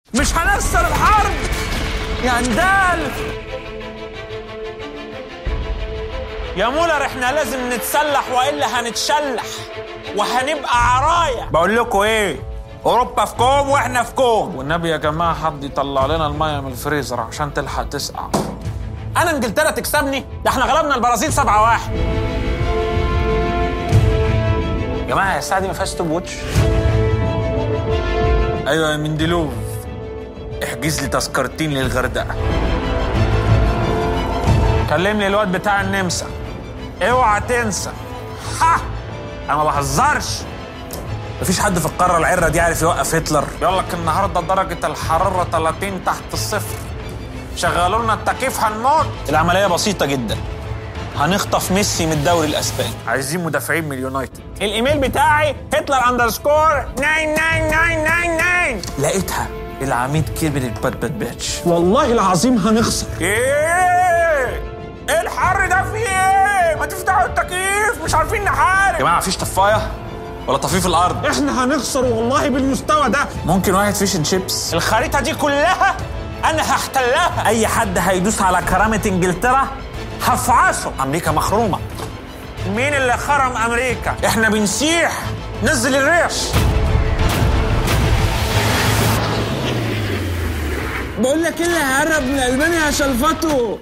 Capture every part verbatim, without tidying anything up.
مش هنخسر الحرب يا اندال. يا مولر احنا لازم نتسلح والا هنتشلح وهنبقى عرايا. بقول لكم ايه، اوروبا في كوم واحنا في كوم. والنبي يا جماعه حد يطلع لنا الميه من الفريزر عشان تلحق تسقع. انا انجلترا تكسبني؟ ده احنا غلبنا البرازيل سبعة واحد. يا جماعه يا الساعه دي ما فيهاش ستوب ووتش. ايوه يا مندلوف، احجز لي تذكرتين للغردقه. كلم لي الواد بتاع النمسا، اوعى تنسى. ها انا ما بهزرش. مفيش حد في القاره العره دي عارف يوقف هتلر. يقول لك النهارده درجه الحراره ثلاثين تحت الصفر، شغلوا لنا التكييف هنموت. العمليه بسيطه جدا، هنخطف ميسي من الدوري الاسباني. عايزين مدافعين من اليونايتد. الايميل بتاعي هتلر اندرسكور تسعة تسعة تسعة تسعة تسعة. لقيتها العميد كبر البات بات باتش. والله العظيم هنخسر. ايه ايه الحر ده في ايه؟ ما تفتحوا التكييف، مش عارفين نحارب. يا جماعه مفيش طفايه ولا طفيف الارض. احنا هنخسر والله بالمستوى ده. ممكن واحد فيش اند شيبس. الخريطه دي كلها انا هحتلها. اي حد هيدوس على كرامه انجلترا هفعصه. امريكا مخرومه. مين اللي خرم امريكا؟ احنا بنسيح. نزل الريش. بقول لك ايه اللي هيهرب من المانيا يا شلفته.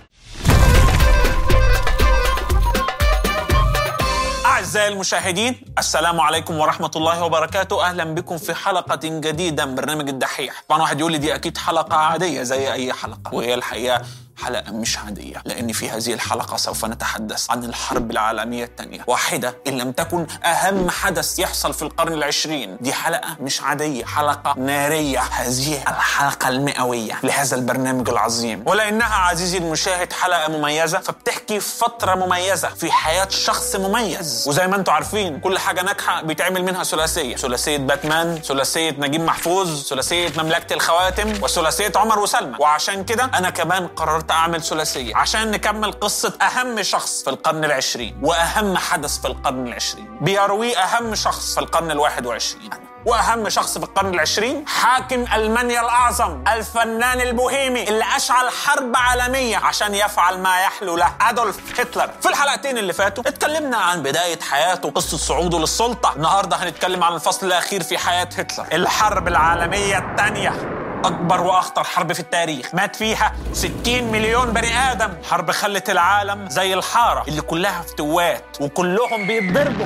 أعزائي المشاهدين، السلام عليكم ورحمة الله وبركاته. أهلا بكم في حلقة جديدة من برنامج الدحيح. طبعا واحد يقول لي دي أكيد حلقة عادية زي أي حلقة، وهي الحقيقة حلقة مش عادية، لأن في هذه الحلقة سوف نتحدث عن الحرب العالمية الثانية، واحدة إن لم تكن أهم حدث يحصل في القرن العشرين. دي حلقة مش عادية، حلقة نارية، هذه الحلقة المئوية لهذا البرنامج العظيم. ولأنها عزيزي المشاهد حلقة مميزة، فبتحكي فترة مميزة في حياة شخص مميز. وزي ما انتم عارفين كل حاجة ناجحة بيتعمل منها ثلاثية، ثلاثية باتمان، ثلاثية نجيب محفوظ، ثلاثية مملكة الخواتم، وثلاثية عمر وسلمى. وعشان كده أنا كمان قررت أعمل ثلاثية عشان نكمل قصة أهم شخص في القرن العشرين وأهم حدث في القرن العشرين بيرويه أهم شخص في القرن الواحد وعشرين. وأهم شخص في القرن العشرين حاكم ألمانيا الأعظم، الفنان البوهيمي اللي أشعل حرب عالمية عشان يفعل ما يحلو له، أدولف هتلر. في الحلقتين اللي فاتوا اتكلمنا عن بداية حياته، قصة صعوده للسلطة. النهاردة هنتكلم عن الفصل الأخير في حياة هتلر، الحرب العالمية الثانية، أكبر وأخطر حرب في التاريخ. مات فيها ستين مليون بني آدم. حرب خلت العالم زي الحارة اللي كلها فتوات وكلهم بيتضربوا.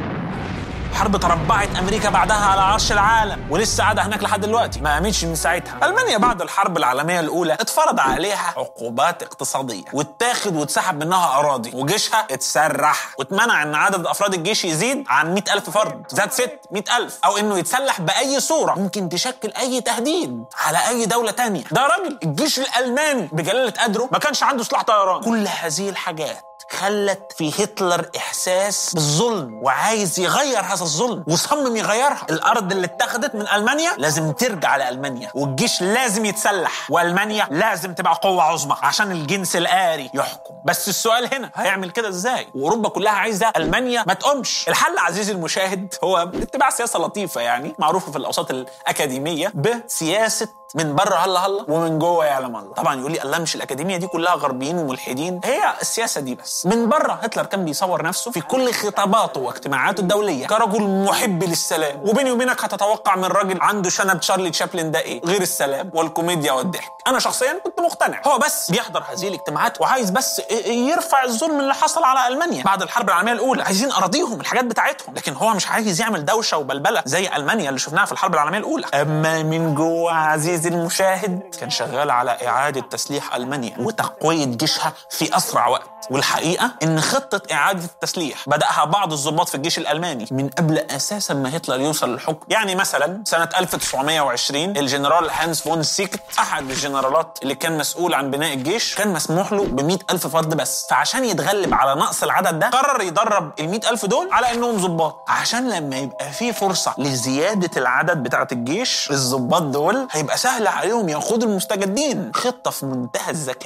حرب تربعت أمريكا بعدها على عرش العالم، ولسه قاعدة هناك لحد دلوقتي، ما قامتش من ساعتها. ألمانيا بعد الحرب العالمية الأولى اتفرض عليها عقوبات اقتصادية، واتاخد واتسحب منها أراضي، وجيشها اتسرح، واتمنع إن عدد أفراد الجيش يزيد عن مئة ألف فرد، زاد ست مئة ألف، أو إنه يتسلح بأي صورة ممكن تشكل أي تهديد على أي دولة تانية. ده راجل الجيش الألماني بجلالة قدره ما كانش عنده سلاح طيران. كل هذه الحاجات خلت في هتلر إحساس بالظلم، وعايز يغير هذا الظلم وصمم يغيرها. الأرض اللي اتخذت من ألمانيا لازم ترجع لألمانيا، والجيش لازم يتسلح، وألمانيا لازم تبقى قوة عظمى عشان الجنس الآري يحكم. بس السؤال هنا هيعمل كده إزاي؟ وأوروبا كلها عايزة ألمانيا ما تقومش. الحل عزيزي المشاهد هو اتباع سياسة لطيفة يعني معروفة في الأوساط الأكاديمية بسياسة من بره هلا هلا ومن جوه يعلم الله. طبعا يقول لي الله مش الأكاديمية دي كلها غربيين وملحدين، هي السياسة دي بس. من بره هتلر كان بيصور نفسه في كل خطاباته واجتماعاته الدولية كرجل محب للسلام. وبيني وبينك هتتوقع من راجل عنده شنب تشارلي تشابلن ده ايه غير السلام والكوميديا والضحك؟ انا شخصيا كنت مقتنع، هو بس بيحضر هذه الاجتماعات وعايز بس يرفع الظلم اللي حصل على ألمانيا بعد الحرب العالمية الأولى. عايزين أراضيهم، الحاجات بتاعتهم، لكن هو مش عايز يعمل دوشة وبلبلة زي ألمانيا اللي شفناها في الحرب العالمية الأولى. أما من جوه عزيزي المشاهد كان شغال على إعادة تسليح ألمانيا وتقوية جيشها في أسرع وقت. والحقيقة إن خطة إعادة التسليح بدأها بعض الضباط في الجيش الألماني من قبل أساساً ما هتلر يوصل للحكم. يعني مثلاً سنة ألف وتسعمائة وعشرين الجنرال هانس فون سيكت، أحد الجنرالات اللي كان مسؤول عن بناء الجيش، كان مسموح له بمئة ألف فرد بس. فعشان يتغلب على نقص العدد ده قرر يدرب المئة ألف دول على إنهم ضباط، عشان لما يبقى في فرصة لزيادة العدد بتاعة الجيش الضباط دول هيبقى سهل عليهم ياخدوا المستجدين. خطة في منتهى الذكاء.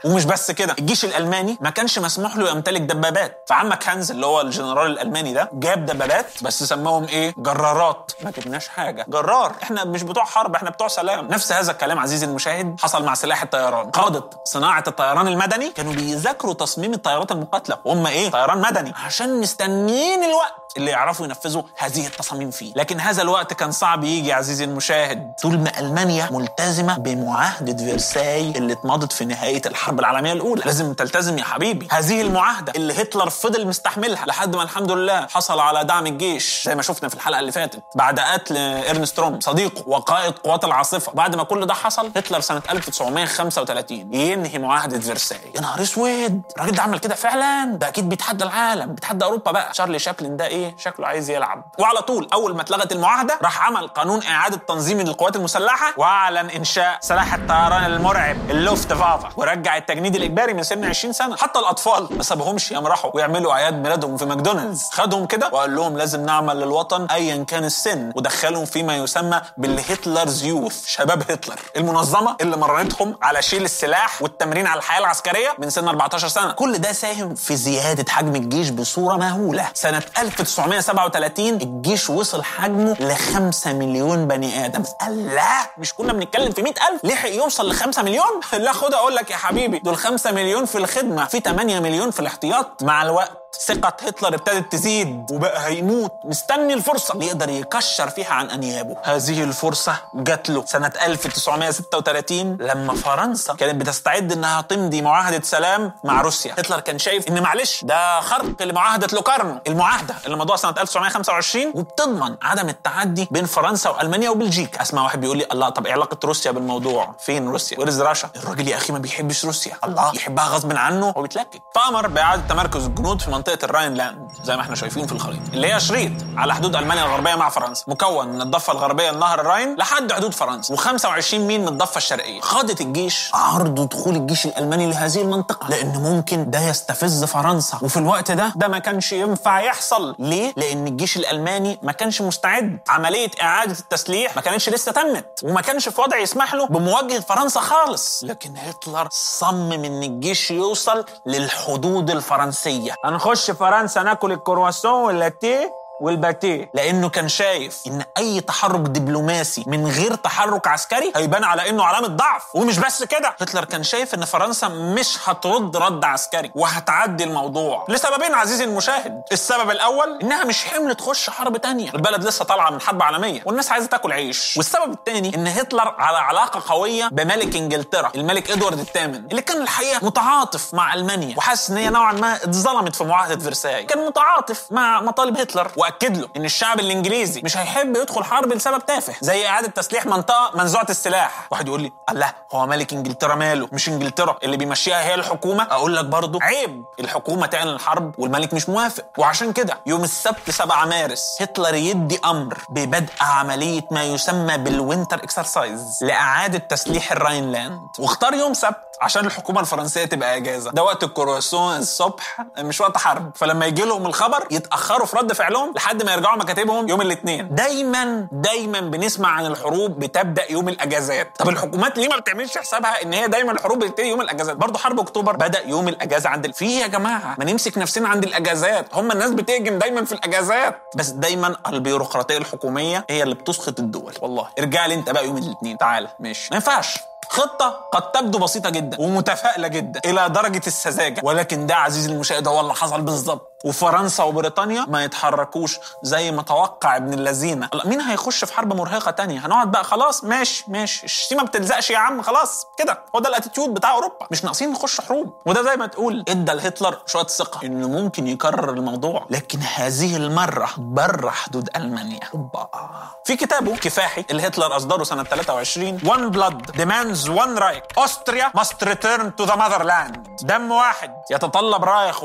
ومش بس كده، الجيش الالماني ما كانش مسموح له يمتلك دبابات، فعمك هانز اللي هو الجنرال الالماني ده جاب دبابات بس سماهم ايه؟ جرارات. ما جبناش حاجه، جرار، احنا مش بتوع حرب، احنا بتوع سلام. نفس هذا الكلام عزيزي المشاهد حصل مع سلاح الطيران. قاده صناعه الطيران المدني كانوا بيذاكروا تصميم الطيارات المقاتله، وهم ايه؟ طيران مدني، عشان مستنيين الوقت اللي يعرفوا ينفذوا هذه التصاميم فيه. لكن هذا الوقت كان صعب يجي عزيزي المشاهد طول ما ألمانيا ملتزمة بمعاهدة فرساي اللي اتمضت في نهاية الحرب العالمية الأولى. لازم تلتزم يا حبيبي هذه المعاهدة اللي هتلر فضل مستحملها لحد ما الحمد لله حصل على دعم الجيش زي ما شفنا في الحلقة اللي فاتت بعد قتل إرنست روم صديقه وقائد قوات العاصفة. بعد ما كل ده حصل هتلر سنة ألف وتسعمائة وخمسة وثلاثين ينهي معاهدة فرساي. يا نهار اسود، الراجل ده عمل كده فعلا؟ ده أكيد بيتحدى العالم، بيتحدى أوروبا بقى. شارلي شابلن ده إيه؟ شكله عايز يلعب. وعلى طول اول ما اتلغت المعاهده راح عمل قانون اعاده تنظيم للقوات المسلحه واعلن انشاء سلاح الطيران المرعب اللوفت فافا، ورجع التجنيد الاجباري من سن عشرين سنه. حتى الاطفال ما سابهمش يمرحوا ويعملوا اعياد ميلادهم في ماكدونالدز، خدهم كده وقال لهم لازم نعمل للوطن ايا كان السن، ودخلهم فيما يسمى بالهتلرز يوث، شباب هتلر، المنظمه اللي مرنتهم على شيل السلاح والتمرين على الحياه العسكريه من سن أربعتاشر سنه. كل ده ساهم في زياده حجم الجيش بصوره مهوله. سنه ألف وتسعمائة وسبعة وثلاثين الجيش وصل حجمه لخمسة مليون بني آدم. الله، مش كنا بنتكلم في مئة ألف؟ لحق يوصل لخمسة مليون؟ لا خد أقول لك يا حبيبي، دول خمسة مليون في الخدمة، في ثمانية مليون في الاحتياط. مع الوقت ثقة هتلر ابتدت تزيد وبقى هيموت مستني الفرصة اللي يقدر يكشر فيها عن أنيابه. هذه الفرصة جات له سنة ألف وتسعمائة وستة وثلاثين لما فرنسا كانت بتستعد إنها تمضي معاهدة سلام مع روسيا. هتلر كان شايف إن معلش ده خرق لمعاهدة لوكارنو، المعاهدة اللي مضوها سنة ألف وتسعمائة وخمسة وعشرين وبتضمن عدم التعدي بين فرنسا وألمانيا وبلجيكا. اسمع واحد بيقول لي الله، طب إيه علاقة روسيا بالموضوع؟ فين روسيا؟ ويرز راشا؟ الراجل يا أخي ما بيحبش روسيا، الله يحبها غصب عنه وبيتلكك. فأمر بإعادة تمركز الجنود في منطقة الراينلاند زي ما احنا شايفين في الخريطة، اللي هي شريط على حدود ألمانيا الغربية مع فرنسا، مكون من الضفة الغربية لنهر الراين لحد حدود فرنسا وخمسة وعشرين ميل من الضفة الشرقية. خاضت الجيش عرض دخول الجيش الألماني لهذه المنطقة لأن ممكن ده يستفز فرنسا، وفي الوقت ده ده ما كانش ينفع يحصل. ليه؟ لأن الجيش الألماني ما كانش مستعد، عملية إعادة التسليح ما كانتش لسه تمت وما كانش في وضع يسمح له بمواجهة فرنسا خالص. لكن هتلر صمم إن الجيش يوصل للحدود الفرنسية. هنخش فرنسا ناكل الكرواسون واللاتيه والباتيه، لانه كان شايف ان اي تحرك دبلوماسي من غير تحرك عسكري هيبان على انه علامه ضعف. ومش بس كده، هتلر كان شايف ان فرنسا مش هترد رد عسكري وهتعدي الموضوع لسببين عزيزي المشاهد. السبب الاول انها مش حمل تخش حرب تانية، البلد لسه طالعه من حرب عالميه والناس عايزه تاكل عيش. والسبب الثاني ان هتلر على علاقه قويه بملك انجلترا الملك ادوارد الثامن، اللي كان الحقيقه متعاطف مع المانيا وحاسس ان هي نوعا ما اتظلمت في معاهده فرساي. كان متعاطف مع مطالب هتلر واكد له ان الشعب الانجليزي مش هيحب يدخل حرب لسبب تافه زي اعاده تسليح منطقه منزوعه السلاح. واحد يقول لي الله، هو ملك انجلترا ماله؟ مش انجلترا اللي بيمشيها هي الحكومه؟ اقول لك برضو عيب الحكومه تعلن الحرب والملك مش موافق. وعشان كده يوم السبت سبعة مارس هتلر يدي امر ببدء عمليه ما يسمى بالوينتر اكسرسايز لاعاده تسليح الراينلاند، واختار يوم سبت عشان الحكومه الفرنسيه تبقى اجازه. ده وقت الكرواسون الصبح، مش وقت حرب، فلما يجي لهم الخبر يتاخروا في رد فعلهم لحد ما يرجعوا مكاتبهم يوم الاثنين. دايما دايما بنسمع عن الحروب بتبدا يوم الاجازات. طب الحكومات ليه ما بتعملش حسابها ان هي دايما الحروب بتبتدي يوم الاجازات؟ برضه حرب اكتوبر بدا يوم الاجازه عند في يا جماعه ما نمسك نفسنا عند الاجازات. هم الناس بتهجم دايما في الاجازات، بس دايما البيروقراطيه الحكوميه هي اللي بتسقط الدول. والله ارجع لي انت بقى يوم الاثنين، تعالى ماشي. ما ينفعش. خطة قد تبدو بسيطة جدا ومتفائلة جدا إلى درجة السذاجة، ولكن ده عزيزي المشاهد هو اللي حصل بالظبط. وفرنسا وبريطانيا ما يتحركوش زي ما توقع ابن اللذينة. مين هيخش في حرب مرهقة تانية؟ هنقعد بقى خلاص ماشي ماشي الشتيمة ما بتلزقش يا عم، خلاص كده. هو ده الاتيتيود بتاع أوروبا، مش ناقصين نخش حروب. وده زي ما تقول ادى لهتلر شوية ثقة إنه ممكن يكرر الموضوع، لكن هذه المرة بره حدود ألمانيا. أوبا. في كتابه كفاحي اللي هتلر أصدره سنة ثلاثة وعشرين One blood demands one right Austria must return to the motherland. دم واحد يتطلب رايح واحد.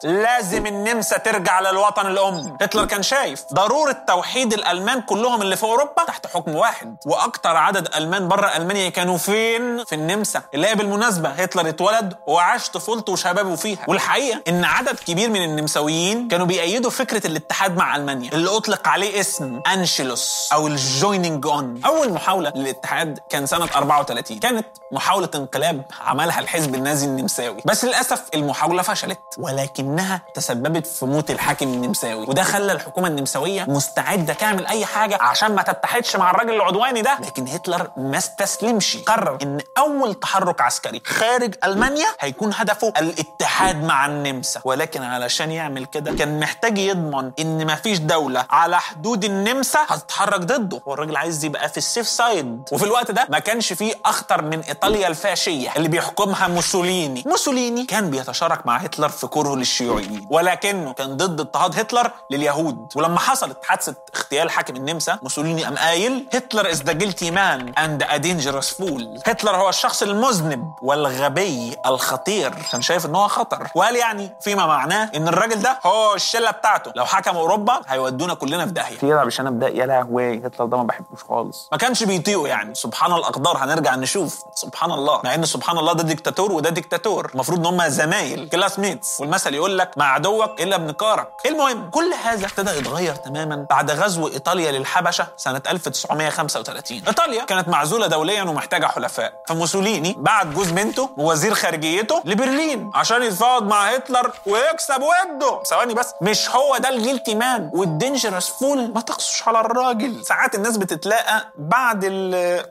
لازم النمسا ترجع للوطن الام. هتلر كان شايف ضروره توحيد الالمان كلهم اللي في اوروبا تحت حكم واحد. واكتر عدد المان بره المانيا كانوا فين؟ في النمسا، اللي هي بالمناسبه هتلر اتولد وعاش طفولته وشبابه فيها. والحقيقه ان عدد كبير من النمساويين كانوا بيأيدوا فكره الاتحاد مع المانيا اللي اطلق عليه اسم انشلوس او الجويننج اون. اول محاوله للاتحاد كان سنه أربعة وثلاثين، كانت محاوله انقلاب عملها الحزب النازي النمساوي، بس للاسف المحاوله فشلت ولكنها تسببت في موت الحاكم النمساوي، وده خلى الحكومه النمساويه مستعده تعمل اي حاجه عشان ما تتحدش مع الراجل العدواني ده. لكن هتلر ما استسلمش، قرر ان اول تحرك عسكري خارج المانيا هيكون هدفه الاتحاد مع النمسا. ولكن علشان يعمل كده كان محتاج يضمن ان ما فيش دوله على حدود النمسا هتتحرك ضده، والراجل عايز يبقى في السيف سايد. وفي الوقت ده ما كانش فيه اخطر من ايطاليا الفاشيه اللي بيحكمها موسوليني. موسوليني كان بيتشارك مع هتلر في كرهه للشيوعيين، ولكنه كان ضد اضطهاد هتلر لليهود. ولما حصلت حادثه اغتيال حاكم النمسا، موسوليني قام قايل هتلر از ذا جيلتي مان اند ا دينجرس فول. هتلر هو الشخص المذنب والغبي الخطير، كان شايف ان هو خطر، وقال يعني فيما معناه ان الراجل ده هو الشله بتاعته، لو حكم اوروبا هيودونا كلنا في داهيه. كده مش انا بدا يا لهوي هتلر ده ما بحبوش خالص، ما كانش بيطيقه يعني. سبحان الاقدار، هنرجع نشوف سبحان الله، مع ان سبحان الله ده ديكتاتور وده ديكتاتور، المفروض ان هم زمايل كلاس ميتس، والمثل يقول لك مع عدوك الا بنكارك. المهم كل هذا ابتدى يتغير تماما بعد غزو ايطاليا للحبشه سنه ألف وتسعمائة وخمسة وثلاثين. ايطاليا كانت معزوله دوليا ومحتاجه حلفاء، فموسوليني بعت جوز بنته ووزير خارجيته لبرلين عشان يتفاوض مع هتلر ويكسب وده. ثواني بس، مش هو ده الجيلتي مان والدينجرس فول؟ ما تقصش على الراجل. ساعات الناس بتتلاقى بعد ال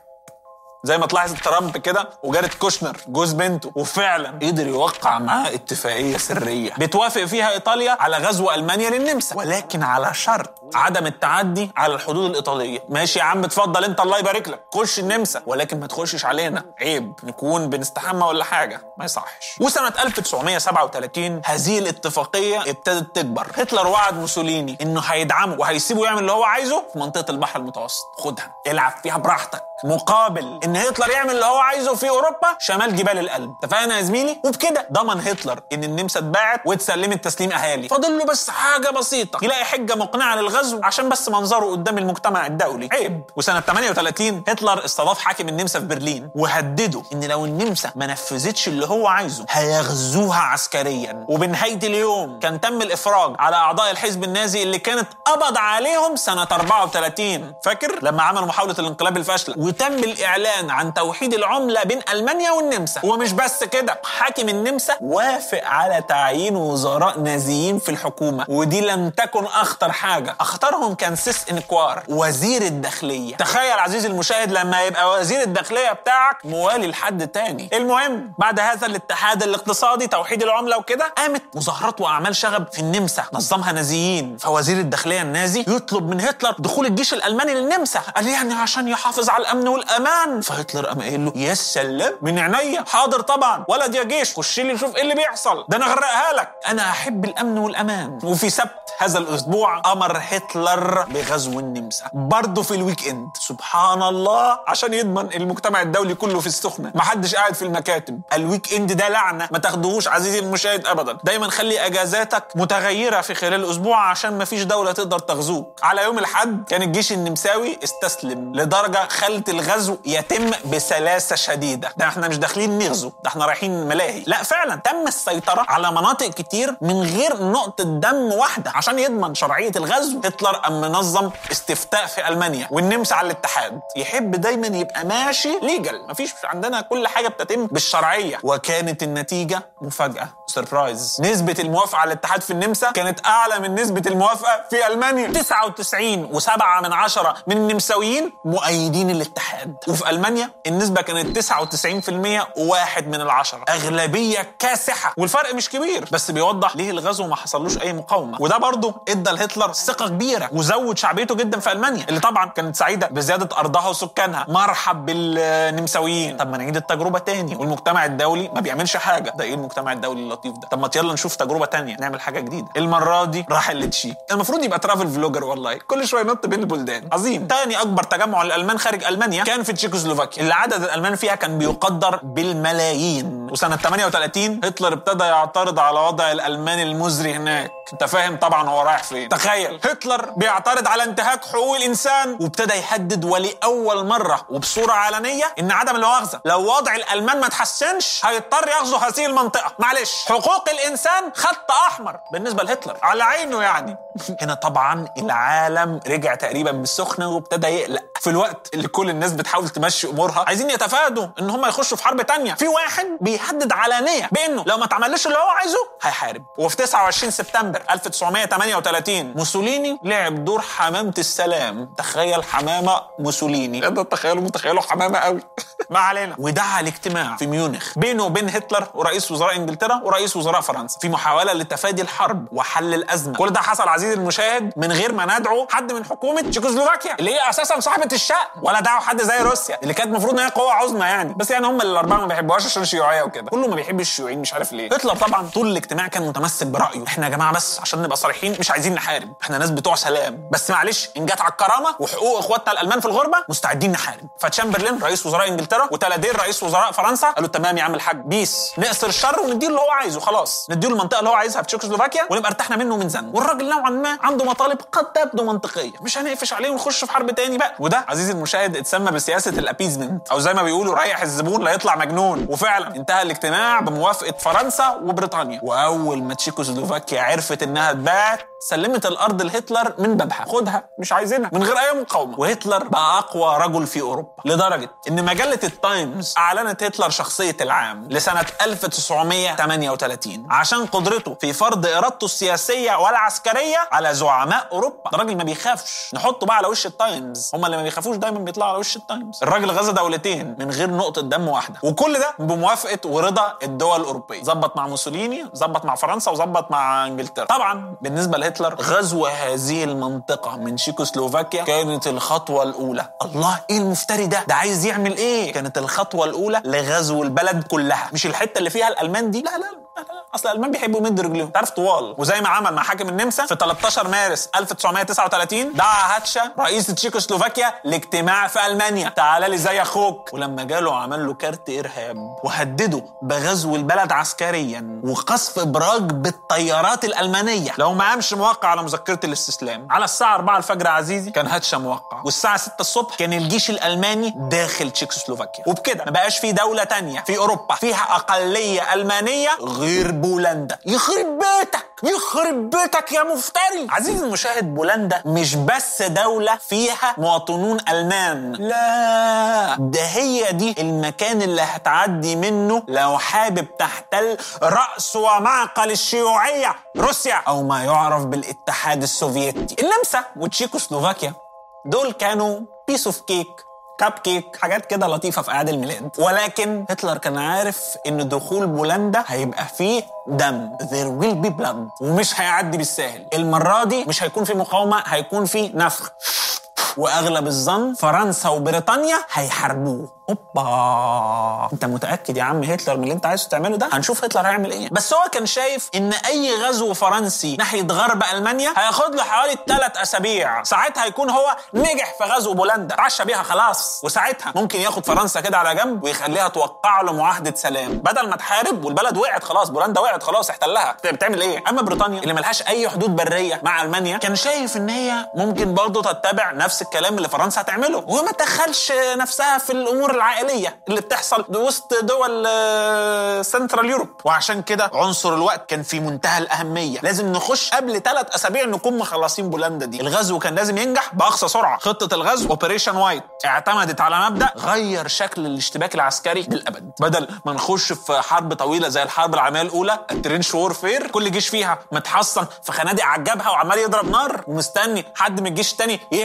زي ما تلاحظ ترامب كده وجارت كوشنر جوز بنته، وفعلا قدر يوقع معاه اتفاقيه سريه بتوافق فيها ايطاليا على غزو المانيا للنمسا، ولكن على شرط عدم التعدي على الحدود الايطاليه. ماشي يا عم اتفضل انت الله يبارك لك خش النمسا، ولكن ما تخشش علينا، عيب نكون بنستحمى ولا حاجه، ما يصحش. وسنه ألف وتسعمائة وسبعة وثلاثين هذه الاتفاقيه ابتدت تكبر. هتلر وعد موسوليني انه هيدعمه وهيسيبه يعمل اللي هو عايزه في منطقه البحر المتوسط، خدها العب فيها براحتك، مقابل ان هتلر يعمل اللي هو عايزه في اوروبا شمال جبال الألب. اتفقنا يا زميلي؟ وبكده ضمن هتلر ان النمسا اتباعت واتسلمت تسليم اهالي. فاضل له بس حاجه بسيطه، يلاقي حجه مقنعه للغزو عشان بس منظره قدام المجتمع الدولي، عيب. وسنه ثمانية وثلاثين هتلر استضاف حاكم النمسا في برلين وهدده ان لو النمسا ما نفذتش اللي هو عايزه هيغزوها عسكريا. وبنهايه اليوم كان تم الافراج على اعضاء الحزب النازي اللي كانت قبض عليهم سنه أربعة وثلاثين. فاكر لما عملوا محاوله الانقلاب الفاشله؟ وتم الاعلان عن توحيد العمله بين المانيا والنمسا. ومش بس كده، حاكم النمسا وافق على تعيين وزراء نازيين في الحكومه، ودي لم تكن اخطر حاجه. اخطرهم كان سيس انكوار وزير الداخليه. تخيل عزيزي المشاهد لما يبقى وزير الداخليه بتاعك موالي لحد تاني. المهم بعد هذا الاتحاد الاقتصادي توحيد العمله وكده، قامت مظاهرات واعمال شغب في النمسا نظمها نازيين. فوزير الداخليه النازي يطلب من هتلر دخول الجيش الالماني للنمسا، قال يعني عشان يحافظ على الامن والامان. فهتلر قام قايل له يا سلام من عينيا، حاضر طبعا، ولد يا جيش خش لي شوف ايه اللي بيحصل، ده انا اغرقها لك، انا احب الامن والامان. وفي سبت هذا الاسبوع امر هتلر بغزو النمسا برضه في الويك اند، سبحان الله، عشان يضمن المجتمع الدولي كله في السخنه، محدش قاعد في المكاتب. الويك اند ده لعنه، ما تاخدوهوش عزيزي المشاهد ابدا. دايما خلي اجازاتك متغيره في خلال الاسبوع عشان ما فيش دوله تقدر تغزوك. على يوم الاحد كان الجيش النمساوي استسلم لدرجه خلت الغزو يتم بسلاسه شديده. ده احنا مش داخلين نغزو، ده احنا رايحين ملاهي. لا فعلا تم السيطره على مناطق كتير من غير نقطه دم واحده. عشان يضمن شرعيه الغزو هتلر قام منظم استفتاء في المانيا والنمسا على الاتحاد. يحب دايما يبقى ماشي ليجل، مفيش عندنا كل حاجه بتتم بالشرعيه. وكانت النتيجه مفاجاه، سربرايز، نسبه الموافقه على الاتحاد في النمسا كانت اعلى من نسبه الموافقه في المانيا. تسعة وتسعين وسبعة من عشرة من النمساويين مؤيدين الاتحاد، وفي المانيا النسبه كانت تسعة وتسعين بالمئة وواحد من العشرة، اغلبيه كاسحه. والفرق مش كبير بس بيوضح ليه الغزو ما حصلوش اي مقاومه. وده برضه ادى لهتلر ثقه كبيره وزود شعبيته جدا في المانيا اللي طبعا كانت سعيده بزياده ارضها وسكانها. مرحب بالنمساويين. طب ما نعيد التجربه تاني والمجتمع الدولي ما بيعملش حاجه. ده ايه المجتمع الدولي اللطيف ده؟ طب ما يلا نشوف تجربه تانية، نعمل حاجه جديده. المره دي راح لتشيك. المفروض يبقى ترافل فلوجر والله، كل شويه ينط بين البلدان. عظيم. تاني اكبر تجمع للالمان خارج المانيا كان في تشيكوسلوفاكيا اللي عدد الالمان فيها كان بيقدر بالملايين. وسنه ثمانية وثلاثين هتلر ابتدى يعترض على وضع الالمان المزري هناك. انت فاهم طبعا هو رايح فين. تخيل هتلر بيعترض على انتهاك حقوق الانسان وابتدى يهدد ولاول مره وبصوره علنيه ان عدم المؤاخذه لو وضع الالمان ما تحسنش هيضطر يغزو هذه المنطقه. معلش، حقوق الانسان خط احمر بالنسبه لهتلر على عينه يعني. هنا طبعا العالم رجع تقريبا بالسخنه وابتدى يقلق. في الوقت اللي كل الناس بتحاول تمشي امورها عايزين يتفادوا ان هم يخشوا في حرب تانية، في واحد بيهدد علانيه بانه لو ما تعملش اللي هو عايزه هيحارب. وفي تسعة وعشرين سبتمبر ألف وتسعمية وتمانية وتلاتين موسوليني لعب دور حمامة السلام. تخيل حمامة موسوليني. ده تخيلوا متخيلوا حمامة قوي. ما علينا. ودعا لاجتماع في ميونخ بينه وبين هتلر ورئيس وزراء انجلترا ورئيس وزراء فرنسا في محاولة لتفادي الحرب وحل الأزمة. كل ده حصل عزيزي المشاهد من غير ما ندعو حد من حكومة تشيكوسلوفاكيا اللي هي أساسا صاحبة الشأن، ولا دعوا حد زي روسيا اللي كانت المفروض ان هي قوة عظمى يعني. بس يعني هم الأربعة ما بيحبوهاش عشان شيوعية وكده. كله ما بيحبش الشيوعيين مش عارف ليه. هتلر طبعا طول الاجتماع كان متمسك برأيه. احنا يا جماعة بس عشان نبقى صريحين مش عايزين نحارب، احنا ناس بتوع سلام، بس معلش ان جت على الكرامه وحقوق اخواتنا الالمان في الغربه مستعدين نحارب. فتشامبرلين رئيس وزراء انجلترا وتلادير رئيس وزراء فرنسا قالوا تمام يا عم الحاج، بيس، نقصر الشر ونديله اللي هو عايزه. خلاص نديله المنطقه اللي هو عايزها في تشيكوسلوفاكيا ونبقى ارتحنا منه من زن. والراجل نوعا ما عنده مطالب قد تبدو منطقيه، مش هنقفش عليه ونخش في حرب تاني بقى. وده عزيزي المشاهد اتسمى بسياسه الابيزمنت، او زي ما بيقولوا ريح الزبون لا يطلع مجنون. وفعلا انتهى الاجتماع بموافقه فرنسا وبريطانيا. واول ما تشيكوسلوفاكيا عرفت انها اتباعت سلمت الارض لهتلر من بابها، خدها مش عايزينها، من غير اي مقاومه. وهتلر بقى اقوى رجل في اوروبا لدرجه ان مجله التايمز اعلنت هتلر شخصيه العام لسنه ألف وتسعمية وتمانية وتلاتين عشان قدرته في فرض ارادته السياسيه والعسكريه على زعماء اوروبا. ده راجل ما بيخافش. نحطه بقى على وش التايمز، هم اللي ما بيخافوش دايما بيطلعوا على وش التايمز. الراجل غزا دولتين من غير نقطه دم واحده، وكل ده بموافقه ورضا الدول الاوروبيه. ظبط مع موسوليني، ظبط مع فرنسا، وظبط مع انجلترا. طبعا بالنسبه لهتلر غزو هذه المنطقه من تشيكوسلوفاكيا كانت الخطوه الاولى. الله، ايه المفتري ده؟ ده عايز يعمل ايه؟ كانت الخطوه الاولى لغزو البلد كلها، مش الحته اللي فيها الالمان دي. لا لا لا اصل الالمان بيحبوا يمدوا رجليهم، تعرف طوال. وزي ما عمل مع حاكم النمسا في تلتاشر مارس ألف وتسعمية وتسعة وتلاتين دعا هاتشا رئيس تشيكوسلوفاكيا لاجتماع في المانيا. تعال لي زي اخوك. ولما جاله عمل له كارت ارهاب وهدده بغزو البلد عسكريا وقصف ابراج بالطيارات الالمانيه لو ما قامش موقع على مذكره الاستسلام. على الساعه أربعة الفجر عزيزي كان هاتشا موقع، والساعه ستة الصبح كان الجيش الالماني داخل تشيكوسلوفاكيا. وبكده ما بقاش في دوله تانية في اوروبا فيها اقليه المانيه غير بولندا. يخرب بيتك يخرب بيتك يا مفتري. عزيزي المشاهد، بولندا مش بس دولة فيها مواطنون ألمان، لا، ده هي دي المكان اللي هتعدي منه لو حابب تحتل رأس ومعقل الشيوعية روسيا، أو ما يعرف بالاتحاد السوفيتي. النمسا وتشيكوسلوفاكيا دول كانوا بيس اوف كيك، كاب كيك، حاجات كده لطيفة في أعياد الميلاد. ولكن هتلر كان عارف إن دخول بولندا هيبقى فيه دم، there will be blood، ومش هيعدي بالساهل. المرة دي مش هيكون في مقاومة، هيكون في نفخ. واغلب الظن فرنسا وبريطانيا هيحاربوه. اوبا، انت متاكد يا عم هتلر من اللي انت عايزه تعمله ده؟ هنشوف هتلر هيعمل ايه. بس هو كان شايف ان اي غزو فرنسي ناحيه غرب المانيا هياخد له حوالي ثلاث اسابيع. ساعتها هيكون هو نجح في غزو بولندا، اتعشى بيها خلاص، وساعتها ممكن ياخد فرنسا كده على جنب ويخليها توقع له معاهده سلام بدل ما تحارب والبلد وقعت خلاص، بولندا وقعت خلاص، احتلها، بتعمل ايه؟ اما بريطانيا اللي ملهاش اي حدود بريه مع المانيا كان شايف ان هي ممكن برضه تتبع نفس الكلام اللي فرنسا هتعمله وما تدخلش نفسها في الامور العائليه اللي بتحصل وسط دول سنترال يوروب. وعشان كده عنصر الوقت كان في منتهى الاهميه، لازم نخش قبل ثلاث اسابيع نكون مخلصين بولندا دي. الغزو كان لازم ينجح باقصى سرعه. خطه الغزو اوبريشن وايت اعتمدت على مبدا غير شكل الاشتباك العسكري للابد. بدل ما نخش في حرب طويله زي الحرب العالميه الاولى الترينش وورفير، كل جيش فيها متحصن في خنادق على الجبهه وعمال يضرب نار ومستني حد من الجيش الثاني يهجم عليه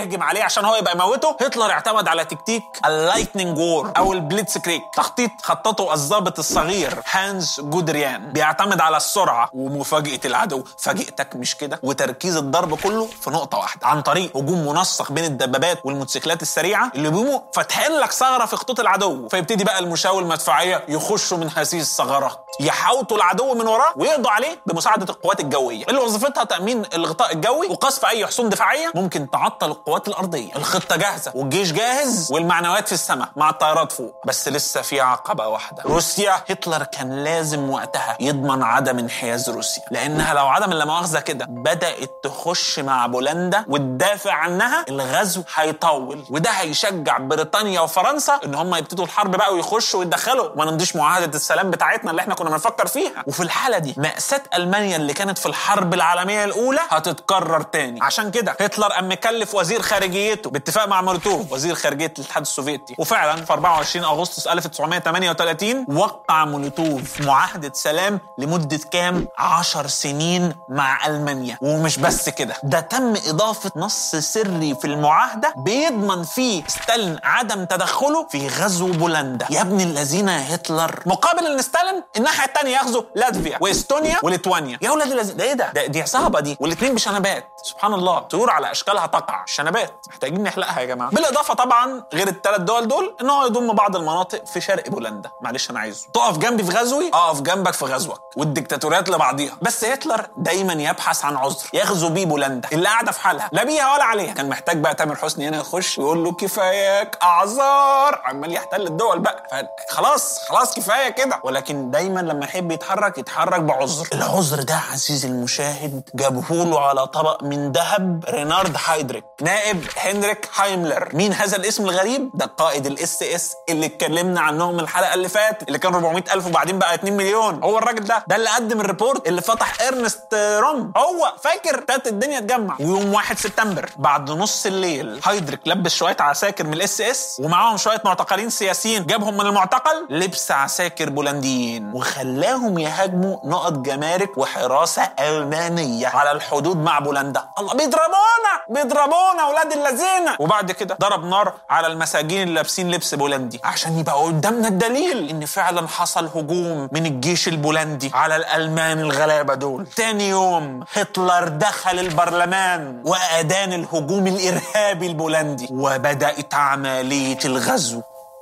عشان هو يبقى يموته، هتلر اعتمد على تكتيك اللايتنينج وور او البليتس كريك، تخطيط خططه الضابط الصغير هانز جودريان، بيعتمد على السرعه ومفاجاه العدو، فاجئتك مش كده، وتركيز الضرب كله في نقطه واحده عن طريق هجوم منسق بين الدبابات والموتوسيكلات السريعه اللي بيقوموا فاتحين لك ثغره في خطوط العدو، فيبتدي بقى المشاة والمدفعيه يخشوا من هذه الثغرات، يحاوطوا العدو من وراه ويقضوا عليه بمساعده القوات الجويه اللي وظيفتها تامين الغطاء الجوي وقصف اي حصون دفاعيه ممكن تعطل القوات الارضيه. الخطه جاهزه والجيش جاهز والمعنويات في السماء مع الطيارات فوق، بس لسه في عقبه واحده. روسيا، هتلر كان لازم وقتها يضمن عدم انحياز روسيا، لانها لو عدم لا مؤاخذه كده بدات تخش مع بولندا وتدافع عنها، الغزو هيطول، وده هيشجع بريطانيا وفرنسا ان هم يبتدوا الحرب بقى ويخشوا ويتدخلوا وما نمضيش معاهده السلام بتاعتنا اللي احنا كنا بنفكر فيها. وفي الحاله دي مأساة المانيا اللي كانت في الحرب العالميه الاولى هتتكرر تاني. عشان كده هتلر قام مكلف وزير خارجيته باتفاق مع مولوتوف وزير خارجيه الاتحاد السوفيتي، وفعلا في أربعة وعشرين أغسطس ألف وتسعمائة وثمانية وثلاثين وقع مولوتوف معاهده سلام لمده كام؟ عشر سنين مع المانيا. ومش بس كده، ده تم اضافه نص سري في المعاهده بيضمن فيه ستالين عدم تدخله في غزو بولندا. يا ابن الذين يا هتلر، مقابل ان ستالين الناحيه الثانيه يغزو لاتفيا واستونيا وليتوانيا. يا ولاد الذين، ده ايه ده؟ ده دي عصابه دي، والاثنين بشنبات، سبحان الله، طيور على اشكالها تقع، شنبات محتاجين نحلقها يا جماعه. بالاضافه طبعا غير الثلاث دول دول ان هو يضم بعض المناطق في شرق بولندا. معلش انا عايزه تقف جنبي في غزوي، اقف جنبك في غزوك، والديكتاتوريات لبعضيها. بس هتلر دايما يبحث عن عذر يغزو بيه بولندا اللي قاعده في حالها لا بيها ولا عليها. كان محتاج بقى تامر حسني هنا يخش ويقول له كفاياك اعذار، عمال يحتل الدول بقى، خلاص خلاص كفايه كده. ولكن دايما لما يحب يتحرك يتحرك بعذر. العذر ده عزيزي المشاهد جابه له على طبق من ذهب رينارد هايدريك نائب هنريك هايملر. مين هذا الاسم الغريب؟ ده قائد الاس اس اللي اتكلمنا عنهم الحلقه اللي فاتت، اللي كان أربعمائة ألف وبعدين بقى اتنين مليون. هو الراجل ده ده اللي قدم الريبورت اللي فتح ارنست روم. هو فاكر تات الدنيا تجمع. ويوم واحد سبتمبر بعد نص الليل هايدريك لبس شويه عساكر من الاس اس ومعاهم شويه معتقلين سياسيين، جابهم من المعتقل لبس عساكر بولنديين وخلاهم يهاجموا نقط جمارك وحراسه المانيه على الحدود مع بولندا. الله، بيضربونا بيضربونا اولاد اللذينه. وبعد كده ضرب نار على المساجين اللي لابسين لبس بولندي عشان يبقى قدامنا الدليل ان فعلا حصل هجوم من الجيش البولندي على الالمان الغلابه دول. تاني يوم هتلر دخل البرلمان وادان الهجوم الارهابي البولندي وبدات عمليه الغزو.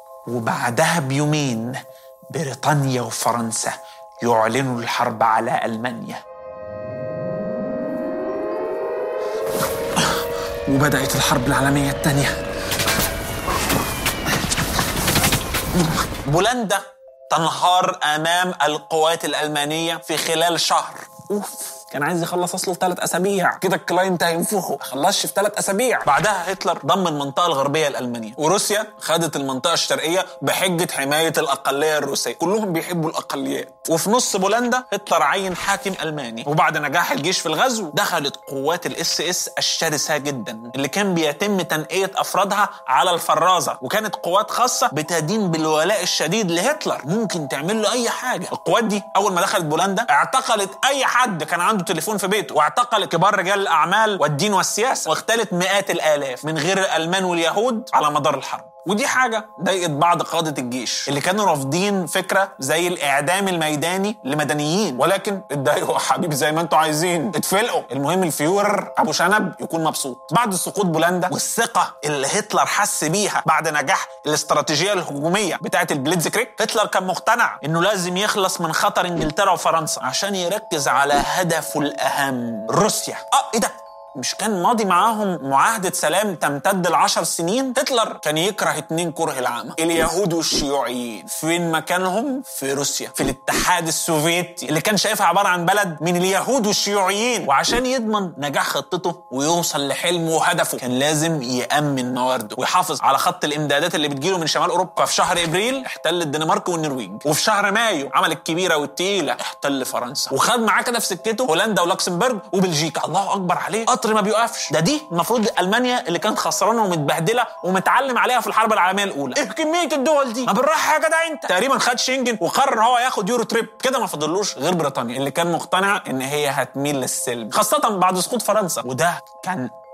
وبعدها بيومين بريطانيا وفرنسا يعلنوا الحرب على ألمانيا، وبدأت الحرب العالمية الثانية. بولندا تنهار أمام القوات الألمانية في خلال شهر. أوف، كان عايز يخلص اصله في ثلاث اسابيع كده، الكلاينت هينفخه، خلصش في ثلاث اسابيع. بعدها هتلر ضم المنطقه الغربيه لالمانيا، وروسيا خدت المنطقه الشرقيه بحجه حمايه الاقليه الروسيه. كلهم بيحبوا الاقليات. وفي نص بولندا هتلر عين حاكم الماني. وبعد نجاح الجيش في الغزو دخلت قوات الاس اس الشرسه جدا اللي كان بيتم تنقيه افرادها على الفرازه، وكانت قوات خاصه بتدين بالولاء الشديد لهتلر، ممكن تعمل له اي حاجه. القوات دي اول ما دخلت بولندا اعتقلت اي حد كان عنده تليفون في بيته، واعتقل كبار رجال الاعمال والدين والسياسه، واختلت مئات الالاف من غير الالمان واليهود على مدار الحرب. ودي حاجة ضايقت بعض قادة الجيش اللي كانوا رافضين فكرة زي الإعدام الميداني لمدنيين، ولكن اتضايقوا حبيبي زي ما انتوا عايزين، اتفلقوا، المهم الفيورر أبو شنب يكون مبسوط. بعد سقوط بولندا والثقة اللي هتلر حس بيها بعد نجاح الاستراتيجية الهجومية بتاعة البليتز كريك، هتلر كان مقتنع إنه لازم يخلص من خطر إنجلترا وفرنسا عشان يركز على هدفه الأهم، روسيا. اه ايه ده؟ مش كان ماضي معاهم معاهدة سلام تمتد لعشر سنين؟ هتلر كان يكره اتنين كره العامة، اليهود والشيوعيين. فين مكانهم؟ في روسيا، في الاتحاد السوفيتي اللي كان شايفها عبارة عن بلد من اليهود والشيوعيين. وعشان يضمن نجاح خطته ويوصل لحلمه وهدفه كان لازم يأمن موارده ويحافظ على خط الامدادات اللي بتجيله من شمال اوروبا. ففي شهر ابريل احتل الدنمارك والنرويج، وفي شهر مايو عمل الكبيرة والتقيلة، احتل فرنسا، وخد معاه كده في سكته هولندا ولوكسمبورغ وبلجيكا. الله اكبر عليه، ما بيوقفش. ده دي المفروض المانيا اللي كانت خسرانه ومتبهدله ومتعلم عليها في الحرب العالميه الاولى. ايه كميه الدول دي؟ ما بالراحه يا جدع انت. تقريبا خد شنجن وقرر هو ياخد يورو تريب كده. ما فضلوش غير بريطانيا اللي كان مقتنع ان هي هتميل للسلم، خاصه بعد سقوط فرنسا. وده كان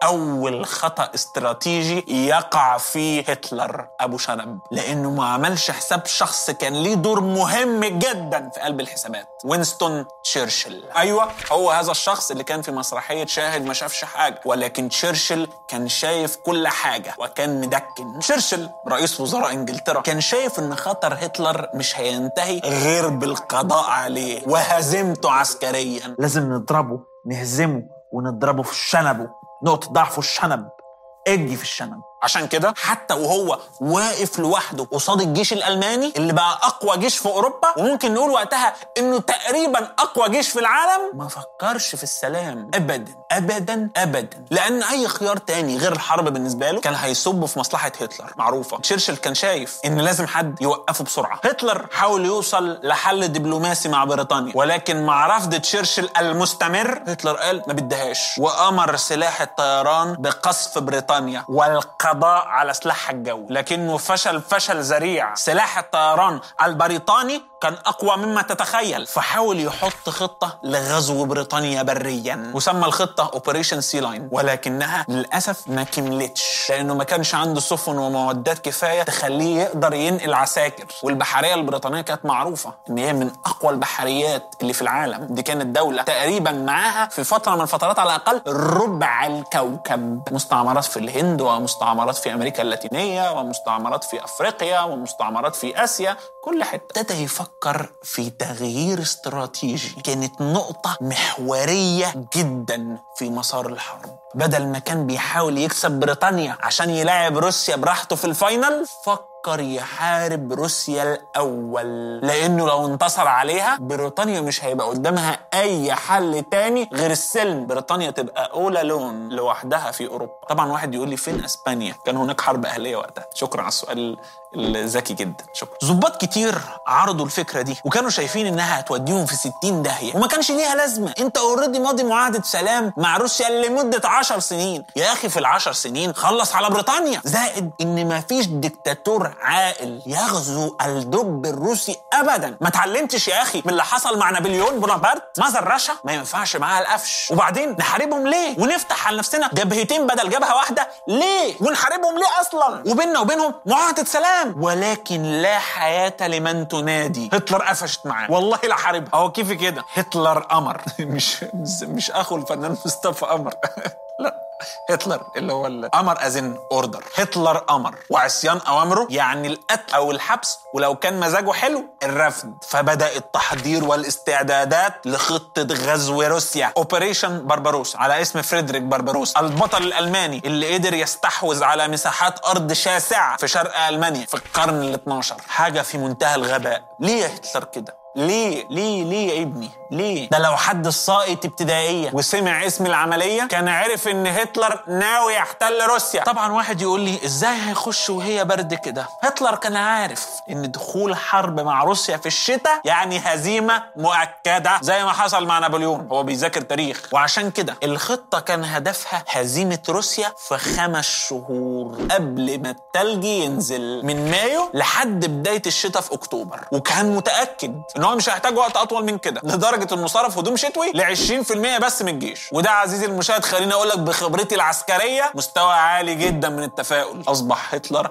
أول خطأ استراتيجي يقع فيه هتلر أبو شنب، لأنه ما عملش حساب شخص كان ليه دور مهم جدا في قلب الحسابات، وينستون تشرشل. أيوة، هو هذا الشخص اللي كان في مسرحية شاهد ما شافش حاجة، ولكن تشرشل كان شايف كل حاجة وكان مدكن. تشرشل رئيس وزراء إنجلترا كان شايف إن خطر هتلر مش هينتهي غير بالقضاء عليه وهزيمته عسكريا. لازم نضربه، نهزمه ونضربه في شنبه، نقطة ضعفه الشنب، اجي في الشنب. عشان كده حتى وهو واقف لوحده قصاد الجيش الألماني اللي بقى أقوى جيش في أوروبا، وممكن نقول وقتها إنه تقريبا أقوى جيش في العالم، ما فكرش في السلام أبدا أبدا أبدا، لأن أي خيار تاني غير الحرب بالنسبة له كان هيصب في مصلحة هتلر. معروفة، تشرشل كان شايف إن لازم حد يوقفه بسرعة. هتلر حاول يوصل لحل دبلوماسي مع بريطانيا، ولكن مع رفض تشرشل المستمر هتلر قال ما بدهاش، وأمر سلاح الطيران بقصف بريطانيا والق القضاء على سلاحها الجوي، لكنه فشل فشل ذريع. سلاح الطيران البريطاني كان أقوى مما تتخيل، فحاول يحط خطة لغزو بريطانيا بريا وسمى الخطة اوبريشن سي لاين، ولكنها للأسف ما كملتش لأنه ما كانش عنده سفن ومعدات كفاية تخليه يقدر ينقل عساكر. والبحرية البريطانية كانت معروفة إن هي من أقوى البحريات اللي في العالم، دي كانت دولة تقريبا معاها في فترة من الفترات على الأقل ربع الكوكب، مستعمرات في الهند ومستعمرات في أمريكا اللاتينية ومستعمرات في أفريقيا ومستعمرات في آسيا، كل حتة. ابتدى يفكر في تغيير استراتيجي كانت نقطة محورية جدا في مسار الحرب. بدل ما كان بيحاول يكسب بريطانيا عشان يلاعب روسيا براحته في الفاينل، فكر يحارب روسيا الأول، لأنه لو انتصر عليها بريطانيا مش هيبقى قدامها أي حل تاني غير السلم. بريطانيا تبقى أولى لون لوحدها في أوروبا. طبعا واحد يقول لي فين أسبانيا؟ كان هناك حرب أهلية وقتها. شكرا على السؤال الذكي جدا، شكرا. ضباط كتير عرضوا الفكرة دي وكانوا شايفين إنها هتوديهم في ستين داهية وما كانش ليها لازمة. أنت أوريدي ماضي معاهدة سلام مع روسيا لمدة عشر سنين، يا أخي في العشر سنين خلص على بريطانيا. زائد إن ما فيش ديكتاتور عاقل يغزو الدب الروسي أبدا. ما تعلمتش يا أخي من اللي حصل مع نابليون بونابرت؟ ماذا رشا ما ينفعش معاها القفش. وبعدين نحاربهم ليه ونفتح على نفسنا جبهتين بدل جبهة واحدة ليه؟ ونحاربهم ليه أصلا وبيننا وبينهم معاهدة سلام؟ ولكن لا حياة لمن تنادي. هتلر قفشت معاه، والله لا حاربها. هو كيف كده؟ هتلر أمر مش مش أخو الفنان مصطفى أمر لا، هتلر اللي هو الأمر أزن أوردر. هتلر أمر وعصيان أوامره يعني القتل أو الحبس، ولو كان مزاجه حلو الرفض. فبدأ التحضير والاستعدادات لخطة غزو روسيا، أوبريشن بربروس على اسم فريدريك بربروس، البطل الألماني اللي قدر يستحوذ على مساحات أرض شاسعة في شرق ألمانيا في القرن الاثناشر. حاجة في منتهى الغباء. ليه يا هتلر كده؟ ليه ليه ليه يا ابني ليه؟ ده لو حد الساقط ابتدائية وسمع اسم العملية كان عرف ان هتلر ناوي يحتل روسيا. طبعا واحد يقول لي ازاي هيخش وهي برد كده؟ هتلر كان عارف ان دخول حرب مع روسيا في الشتاء يعني هزيمة مؤكدة زي ما حصل مع نابليون. هو بيذاكر تاريخ، وعشان كده الخطة كان هدفها هزيمة روسيا في خمس شهور قبل ما التلج ينزل، من مايو لحد بداية الشتاء في اكتوبر. وكان متأكد ان هو مش هيحتاج وقت اطول من كده، لدرجه انه صرف هدوم شتوي ل عشرين في المية بس من الجيش. وده عزيزي المشاهد خليني اقول لك بخبرتي العسكريه مستوى عالي جدا من التفاؤل. اصبح هتلر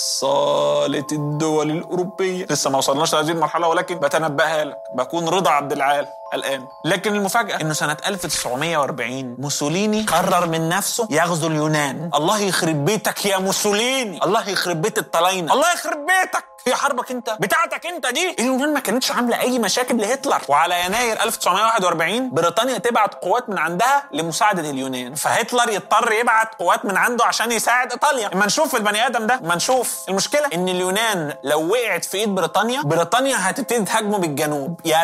حصاله الدول الاوروبيه. لسه ما وصلناش لهذه المرحله، ولكن بتنبأها لك، بكون رضا عبد العال الآن. لكن المفاجأة إنه سنة ألف وتسعمية وأربعين موسوليني قرر من نفسه يغزو اليونان. الله يخرب بيتك يا موسوليني، الله يخرب بيت الطلاينة، الله يخرب بيتك. هي حربك انت بتاعتك انت دي. اليونان ما كانتش عامله اي مشاكل لهتلر. وعلى يناير ألف وتسعمية واحد وأربعين بريطانيا تبعت قوات من عندها لمساعده اليونان، فهتلر يضطر يبعت قوات من عنده عشان يساعد ايطاليا. اما نشوف البني ادم ده، اما نشوف المشكله ان اليونان لو وقعت في ايد بريطانيا، بريطانيا هتبتدي تهاجمه بالجنوب. يا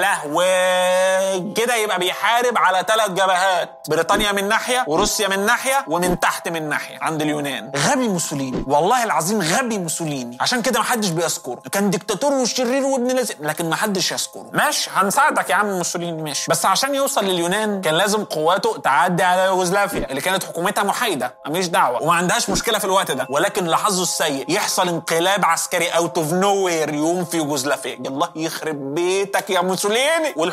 لهوي، كده يبقى بيحارب على ثلاث جبهات، بريطانيا من ناحيه وروسيا من ناحيه ومن تحت من ناحيه عند اليونان. غبي موسوليني، والله العظيم غبي موسوليني. عشان كده محدش بيذكره، كان ديكتاتور وشرير وابن لازم، لكن ما حدش يذكره. ماشي هنساعدك يا عم موسوليني، ماشي، بس عشان يوصل لليونان كان لازم قواته تعدي على يوغوسلافيا اللي كانت حكومتها محايده ماليش دعوه وما عندهاش مشكله في الوقت ده. ولكن لحظه السيء يحصل انقلاب عسكري اوت اوف نو وير يوم في يوغوسلافيا. الله يخرب بيتك يا موسوليني. والحكومه الجديده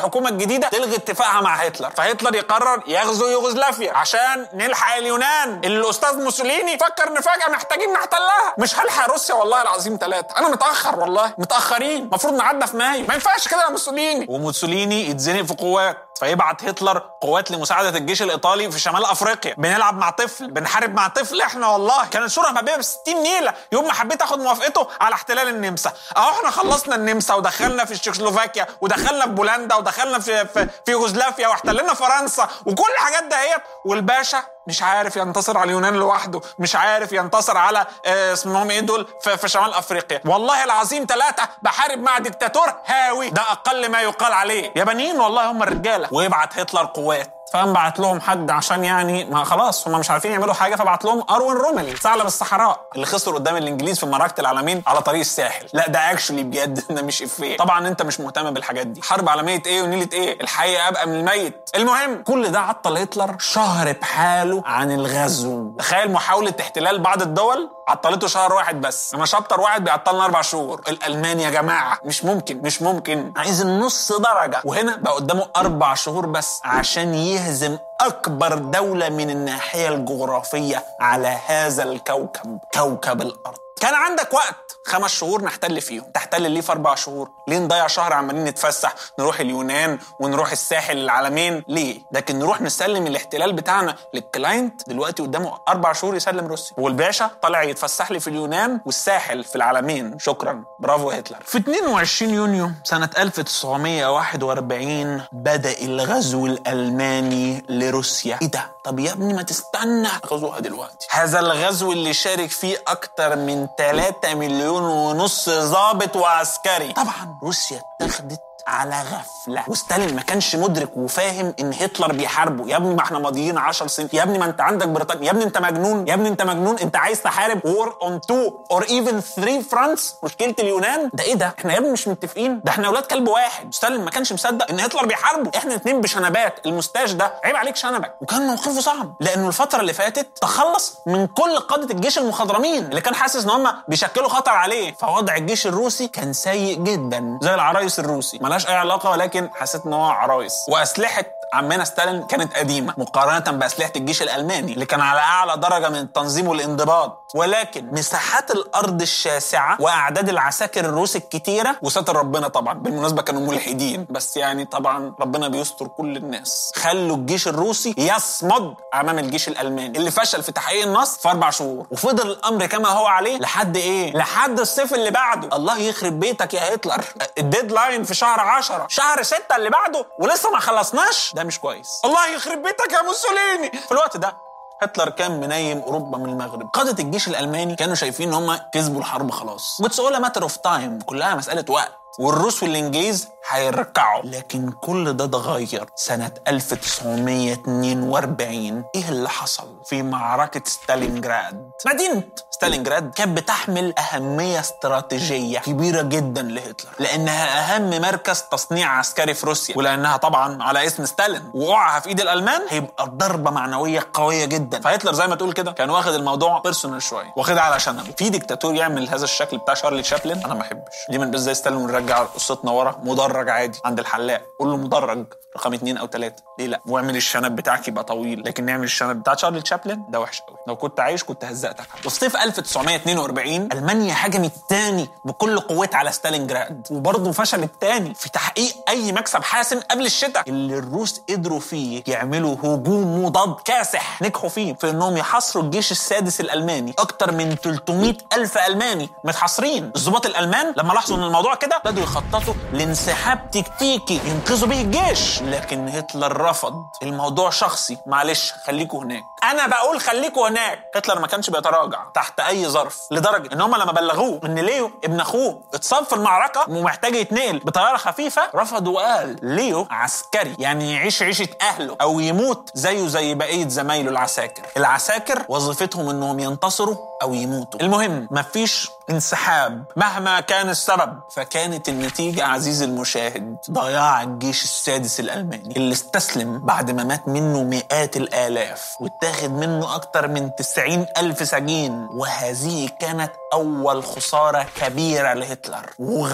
الجديده تلغي اتفاقها مع هتلر، فهتلر يقرر يغزو يوغوسلافيا عشان نلحق اليونان اللي الاستاذ موسوليني فكر ان فجاه محتاجين نحتلها. مش هلحق روسيا والله العظيم ثلاثه، انا متاخر والله، متاخرين، المفروض نعدى في مايو، ما ينفعش كده يا موسوليني. وموسوليني يتزنق في قوات، فيبعت هتلر قوات لمساعده الجيش الايطالي في شمال افريقيا. بنلعب مع طفل، بنحارب مع طفل احنا والله. كانت شورى مبابيه ب ستين نيله يوم ما حبيت اخد موافقته على احتلال النمسا. اهو احنا خلصنا النمسا ودخلنا في التشيكوسلوفاكيا ودخلنا في بولندا ودخلنا في في, في يوغوسلافيا واحتلنا فرنسا وكل الحاجات دهيت، والباشا مش عارف ينتصر على اليونان لوحده، مش عارف ينتصر على اه اسمهم ايه دول في, في شمال افريقيا. والله العظيم ثلاثه بحارب مع ديكتاتور هاوي، ده اقل ما يقال عليه. يابانيين والله هم الرجاله. ويبعت هتلر قوات، فقام بعت لهم حد عشان يعني ما خلاص هم مش عارفين يعملوا حاجه، فبعت لهم اروين رومل ثعلب الصحراء اللي خسر قدام الانجليز في معركه العلمين على طريق الساحل. لا ده اكشلي بجد، ده مش افيه. طبعا انت مش مهتم بالحاجات دي، حرب عالميه ايه ونيله ايه، الحي ابقى من الميت. المهم كل ده عطل هتلر شهر بحاله عن الغزو. تخيل محاوله احتلال بعض الدول عطلته شهر واحد بس، انا شابتر واحد بيعطلنا اربع شهور. الالمان يا جماعه مش ممكن مش ممكن، عايز النص درجه. وهنا بقى قدامه اربع شهور بس عشان يهزم اكبر دوله من الناحيه الجغرافيه على هذا الكوكب، كوكب الارض. كان عندك وقت خمس شهور نحتل فيهم، تحتل ليه في اربع شهور؟ ليه نضيع شهر عمالين نتفسح نروح اليونان ونروح الساحل العلمين ليه؟ لكن نروح نسلم الاحتلال بتاعنا للكلاينت دلوقتي قدامه اربع شهور يسلم روسيا، والباشا طالع يتفسح لي في اليونان والساحل في العلمين. شكرا، برافو هتلر. في اتنين وعشرين يونيو سنه الف وتسعمية وواحد واربعين بدا الغزو الالماني لروسيا. ايه ده؟ طب يا ابني ما تستنى غزوها دلوقتي. هذا الغزو اللي شارك فيه اكتر من ثلاثة مليون ونص ضابط وعسكري. طبعا روسيا اتخذت على غفلة، وستالين ما كانش مدرك وفاهم ان هتلر بيحاربه. يا ابني ما احنا ماضيين عشر سنين، يا ابني ما انت عندك بريطانيا، يا ابني انت مجنون، يا ابني انت مجنون، انت عايز تحارب وور اون تو اور ايفن ثري فرانس، مشكلة اليونان ده ايه ده؟ احنا يا ابني مش متفقين، ده احنا اولاد كلب واحد. ستالين ما كانش مصدق ان هتلر بيحاربه، احنا اتنين بشنبات، المستاش ده عيب عليك شنبك. وكان موقفه صعب لانه الفترة اللي فاتت تخلص من كل قادة الجيش المخضرمين اللي كان حاسس ان هم بيشكلوا خطر عليه، فوضع الجيش الروسي كان سيء جدا زي العرايس الروسي، ملهاش اي علاقة، ولكن حسيت ان هو عرايس. واسلحه عمنا ستالين كانت قديمه مقارنه باسلحه الجيش الالماني اللي كان على اعلى درجه من التنظيم والانضباط. ولكن مساحات الارض الشاسعه واعداد العساكر الروس الكتيره، وستر ربنا طبعا، بالمناسبه كانوا ملحدين بس يعني طبعا ربنا بيستر كل الناس، خلوا الجيش الروسي يصمد امام الجيش الالماني اللي فشل في تحقيق النصر في اربع شهور. وفضل الامر كما هو عليه لحد ايه؟ لحد الصيف اللي بعده. الله يخرب بيتك يا هتلر، الديدلاين في شهر عشرة، شهر ستة اللي بعده ولسه ما خلصناش، ده مش كويس. الله يخرب بيتك يا موسوليني. في الوقت ده هتلر كان منيم اوروبا من المغرب. قادة الجيش الالماني كانوا شايفين ان هم كسبوا الحرب خلاص، واتس اول ماتر اوف تايم، كلها مساله وقت، والروس والانجليز هيركعوا. لكن كل ده اتغير سنة الف وتسعمية اتنين واربعين. ايه اللي حصل في معركة ستالينجراد؟ مدينة ستالينجراد كانت بتحمل أهمية استراتيجية كبيرة جدا لهتلر، لأنها أهم مركز تصنيع عسكري في روسيا، ولأنها طبعا على اسم ستالين، وقعها في إيد الألمان هيبقى ضربة معنوية قوية جدا. فهتلر زي ما تقول كده كان واخد الموضوع بيرسونال شوية، واخدها على شنبه. في ديكتاتور يعمل هذا الشكل بتاع شارلي تشابلن أنا ما أحبش. ليه من بس زي ستالين ونرجع قصتنا ورا، مدرج عادي عند الحلاق، قول له مدرج رقم اتنين او تلاتة، ليه لا؟ واعمل الشنب بتاعك يبقى طويل، لكن نعمل الشنب بتاع شارلي تشابلن ده وحش قوي. لو كنت عايش كنت هزقتك. وفي صيف الف وتسعمية اتنين واربعين المانيا هجمت تاني بكل قوتها على ستالينجراد، وبرضه فشلت تاني في تحقيق اي مكسب حاسم قبل الشتاء اللي الروس قدروا فيه يعملوا هجوم مضاد كاسح. نجحوا فيه في انهم يحاصروا الجيش السادس الالماني، اكتر من تلتمية الف الماني متحاصرين. الضباط الالمان لما لاحظوا ان الموضوع كده بدوا يخططوا لانسحاب تكتيكي ينقذوا به الجيش، لكن هتلر رفض. الموضوع شخصي، معلش خليكوا هناك، انا بقول خليكوا هناك. هتلر ما كانش بيتراجع تحت اي ظرف، لدرجه ان هم لما بلغوه ان ليو ابن اخوه اتصاب في المعركه ومحتاج يتنقل بطياره خفيفه، رفض وقال ليو عسكري، يعني يعيش عيشه اهله او يموت زيه زي بقيه زمايله العساكر. العساكر وظيفتهم انهم ينتصروا أو يموتوا. المهم مفيش انسحاب مهما كان السبب. فكانت النتيجة عزيزي المشاهد ضياع الجيش السادس الألماني اللي استسلم بعد ما مات منه مئات الآلاف واتاخد منه أكتر من تسعين ألف سجين. وهذه كانت أول خسارة كبيرة لهتلر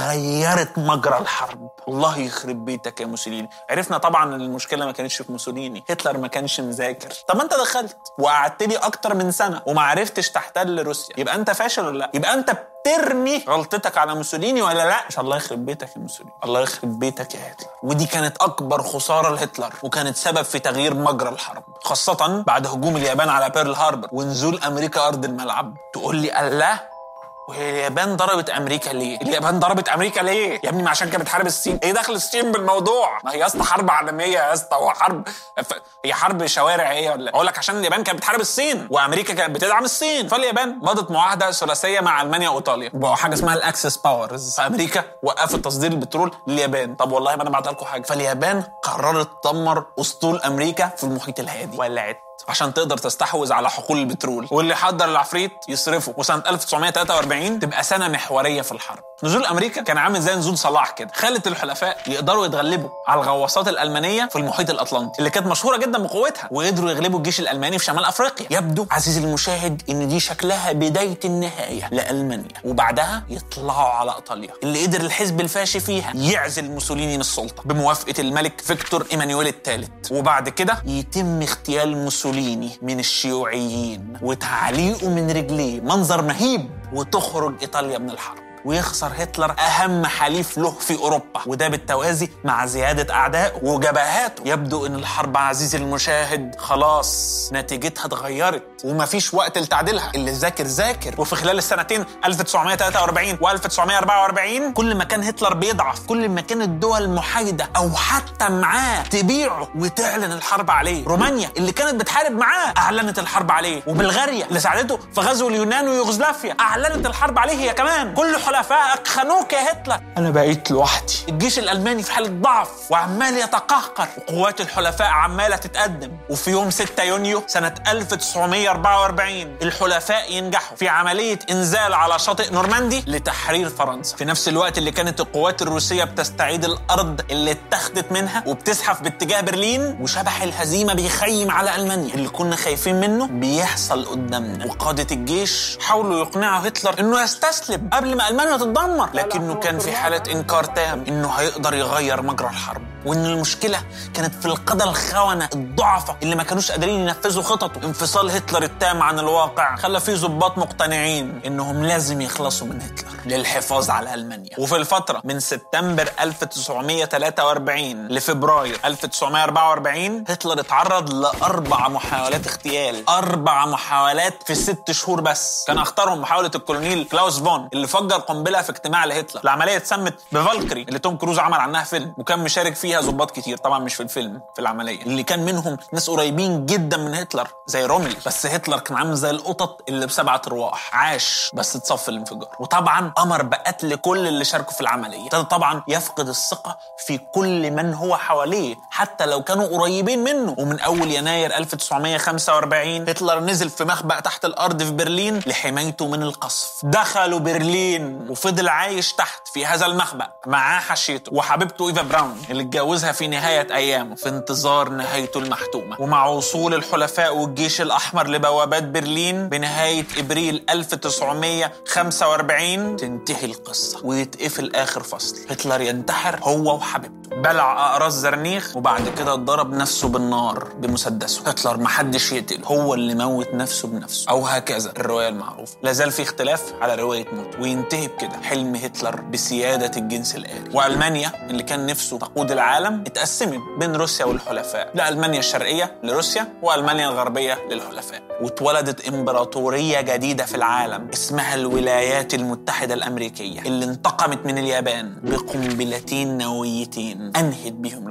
وغيرت مجرى الحرب. الله يخرب بيتك يا موسوليني. عرفنا طبعا ان المشكلة ما كانتش في موسوليني، هتلر ما كانش مذاكر. طب انت دخلت وقعدت لي أكتر من سنة وما عرفتش تحتل روسيا، يبقى انت فاشل ولا لا؟ يبقى انت ترمي غلطتك على موسوليني ولا لا؟ مش الله يخرب بيتك يا موسوليني، الله يخرب بيتك يا هتلر. ودي كانت أكبر خسارة لهتلر وكانت سبب في تغيير مجرى الحرب، خاصة بعد هجوم اليابان على بيرل هاربر ونزول أمريكا أرض الملعب. تقول لي الله وهي اليابان ضربت امريكا ليه؟ اليابان ضربت امريكا ليه؟ يا ابني ما عشان كانت بتحارب الصين. ايه دخل الصين بالموضوع؟ ما هي يا اسطى حرب عالميه يا اسطى، هو حرب ف... هي حرب شوارع ايه ولا اقول لك عشان اليابان كانت بتحارب الصين وامريكا كانت بتدعم الصين، فاليابان مضت معاهده ثلاثيه مع المانيا وايطاليا وبقوا حاجه اسمها الاكسس باورز. فامريكا وقفت تصدير البترول لليابان. طب والله ما انا بعت لكم حاجه. فاليابان قررت تدمر اسطول امريكا في المحيط الهادي، ولعت عشان تقدر تستحوذ على حقول البترول، واللي حضر العفريت يصرفه. وسنة ألف وتسعمائة وثلاثة وأربعين تبقى سنة محورية في الحرب. نزول أمريكا كان عامل زي نزول صلاح كده، خلت الحلفاء يقدروا يتغلبوا على الغواصات الألمانية في المحيط الأطلنطي اللي كانت مشهورة جدا بقوتها، وقدروا يغلبوا الجيش الألماني في شمال أفريقيا. يبدو عزيزي المشاهد إن دي شكلها بداية النهاية لألمانيا، وبعدها يطلعوا على إيطاليا اللي قدر الحزب الفاشي فيها يعزل موسوليني من السلطة بموافقة الملك فيكتور إيمانويل الثالث. وبعد كده يتم اغتيال موسوليني من الشيوعيين وتعليقه من رجليه منظر مهيب، وتخرج إيطاليا من الحرب ويخسر هتلر أهم حليف له في أوروبا، وده بالتوازي مع زيادة أعدائه وجبهاته. يبدو أن الحرب عزيزي المشاهد خلاص نتيجتها اتغيرت ومفيش وقت لتعديلها. اللي ذاكر ذاكر. وفي خلال السنتين ألف وتسعمائة وثلاثة وأربعين و ألف وتسعمائة وأربعة وأربعين كل ما كان هتلر بيضعف كل ما كانت دول محايدة أو حتى معاه تبيعه وتعلن الحرب عليه. رومانيا اللي كانت بتحارب معاه أعلنت الحرب عليه، وبلغاريا اللي ساعدته في غزو اليونان ويوغوسلافيا أعلنت الحرب عليه هي كمان. كل حلفائك خانوك يا هتلر. أنا بقيت لوحدي. الجيش الألماني في حالة ضعف وعمال يتقهقر، وقوات الحلفاء عمالة تتقدم. وفي يوم ستة يونيو سنة ألف وتسعمائة وأربعة وأربعين الحلفاء ينجحوا في عملية إنزال على شاطئ نورماندي لتحرير فرنسا، في نفس الوقت اللي كانت القوات الروسية بتستعيد الأرض اللي اتخذت منها وبتزحف باتجاه برلين. وشبح الهزيمة بيخيم على ألمانيا اللي كنا خايفين منه بيحصل قدامنا. وقادة الجيش حاولوا يقنعوا هتلر إنه يستسلم قبل ما ألمانيا تتدمر، لكنه كان في حالة إنكار تام إنه هيقدر يغير مجرى الحرب، وإن المشكلة كانت في القادة الخونة الضعفة اللي ما كانوش قادرين ينفذوا خططه. انفصال هتلر التام عن الواقع خلى فيه ضباط مقتنعين إنهم لازم يخلصوا من هتلر للحفاظ على ألمانيا. وفي الفترة من سبتمبر ألف وتسعمائة وثلاثة وأربعين لفبراير ألف وتسعمائة وأربعة وأربعين هتلر اتعرض لأربع محاولات اغتيال، أربع محاولات في ست شهور بس. كان أخطرهم محاولة الكولونيل كلاوس فون اللي فجر قنبلة في اجتماع لهتلر. العملية اتسمت بفالكري اللي توم كروز عمل عنها فيلم وكان مشارك فيها ضباط كتير، طبعا مش في الفيلم، في العملية اللي كان منهم ناس قريبين جدا من هتلر زي روميل. بس هتلر كان عامل زي القطط اللي بسبعة ارواح، عاش بس اتصف الانفجار. وطبعا امر بقتل كل اللي شاركوا في العملية. ابتدى طبعا يفقد الثقة في كل من هو حواليه حتى لو كانوا قريبين منه. ومن اول يناير ألف وتسعمائة وخمسة وأربعين هتلر نزل في مخبأ تحت الارض في برلين لحمايته من القصف. دخلوا برلين وفضل عايش تحت في هذا المخبأ معاه حشيته وحبيبته إيفا براون اللي اتجوزها في نهاية أيامه في انتظار نهايته المحتومة. ومع وصول الحلفاء والجيش الأحمر لبوابات برلين بنهاية إبريل ألف وتسعمائة وخمسة وأربعين تنتهي القصة ويتقفل آخر فصل. هتلر ينتحر هو وحبيبته، بلع أقراص زرنيخ وبعد كده ضرب نفسه بالنار بمسدسه. هتلر محدش يقتل، هو اللي موت نفسه بنفسه، أو هكذا الرواية المعروفة. لازال في اختلاف على رواية موت. وينتهي بكده حلم هتلر بسيادة الجنس الآري. وألمانيا اللي كان نفسه تقود العالم اتقسمت بين روسيا والحلفاء، لألمانيا الشرقية لروسيا وألمانيا الغربية للحلفاء. واتولدت إمبراطورية جديدة في العالم اسمها الولايات المتحدة الأمريكية اللي انتقمت من اليابان بقنبلتين نوويتين أنهت بهم الحرب.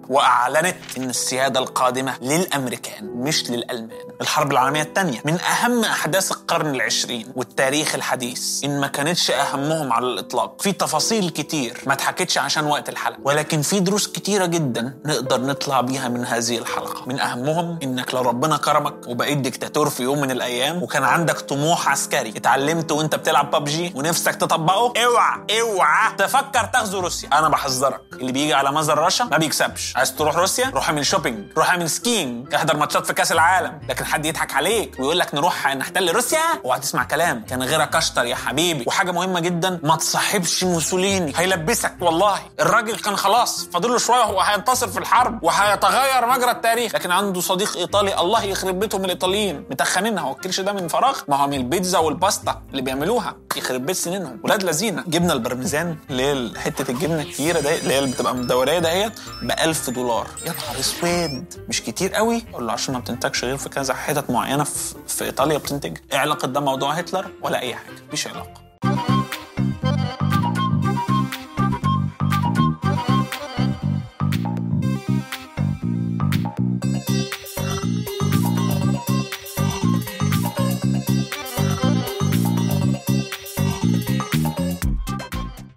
واعلنت ان السياده القادمه للامريكان مش للالمان. الحرب العالميه الثانيه من اهم احداث القرن العشرين والتاريخ الحديث، ان ما كانتش اهمهم على الاطلاق. في تفاصيل كتير ما اتحكتش عشان وقت الحلقه، ولكن في دروس كتيره جدا نقدر نطلع بيها من هذه الحلقه. من اهمهم انك لو ربنا كرمك وبقيت دكتاتور في يوم من الايام وكان عندك طموح عسكري اتعلمت وانت بتلعب ببجي ونفسك تطبقه، اوعى اوعى تفكر تغزو روسيا. انا بحذرك، اللي بيجي على مزر رشا ما بيكسبش. عايز تروح روسيا؟ روح اعمل شوبينج، روح اعمل سكينج، احضر ماتشات في كاس العالم. لكن حد يضحك عليك ويقول لك نروح نحتل روسيا وهتسمع كلام كان غيرك اشطر يا حبيبي. وحاجه مهمه جدا، ما تصاحبش موسوليني، هيلبسك. والله الراجل كان خلاص فاضل له شويه وهو هينتصر في الحرب وهيتغير مجرى التاريخ، لكن عنده صديق ايطالي الله يخرب بيتهم الايطاليين متخنينها. هو الكرش ده من فراغ؟ ما هو من البيتزا والباستا اللي بيعملوها، يخرب بيت سنينهم ولاد لذينه. جبنه البرميزان اللي هي حته الجبنه الكتيره ده اللي هي اللي بتبقى مدوريه دهيت ب ألف دولار. يا نهار اسود، مش كتير قوي؟ اقول له عشان ما بتنتجش غير في كذا حتت معينه في, في ايطاليا بتنتج. ايه علاقه ده موضوع هتلر ولا اي حاجه؟ مفيش علاقه.